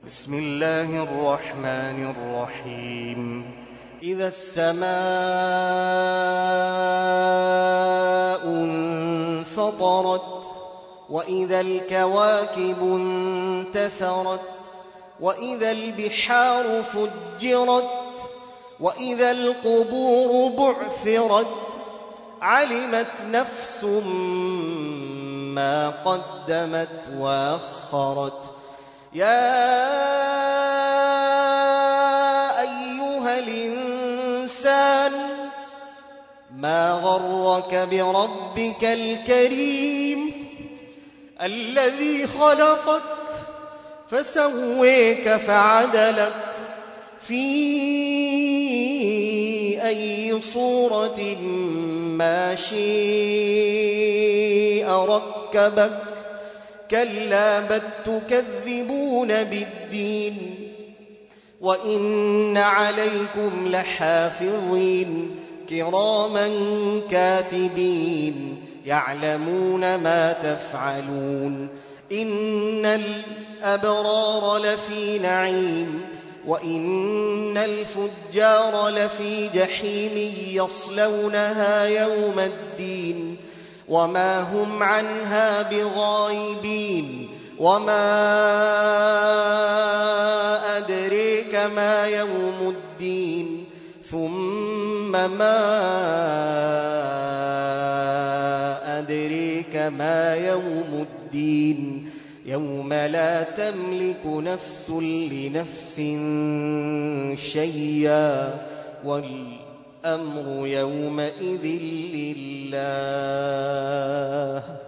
بسم الله الرحمن الرحيم. إذا السماء انفطرت وإذا الكواكب انتثرت وإذا البحار فجرت وإذا القبور بعثرت علمت نفس ما قدمت وأخرت. يا أيها الإنسان ما غرك بربك الكريم الذي خلقك فسويك فعدلك في أي صورة ما شاء ركبك. كلا بل تكذبون بالدين وإن عليكم لحافظين كراما كاتبين يعلمون ما تفعلون. إن الأبرار لفي نعيم وإن الفجار لفي جحيم يصلونها يوم الدين وما هم عنها بغائبين. وما أدريك ما يوم الدين ثم ما أدريك ما يوم الدين يوم لا تملك نفس لنفس شيئا والأمر يومئذ لله.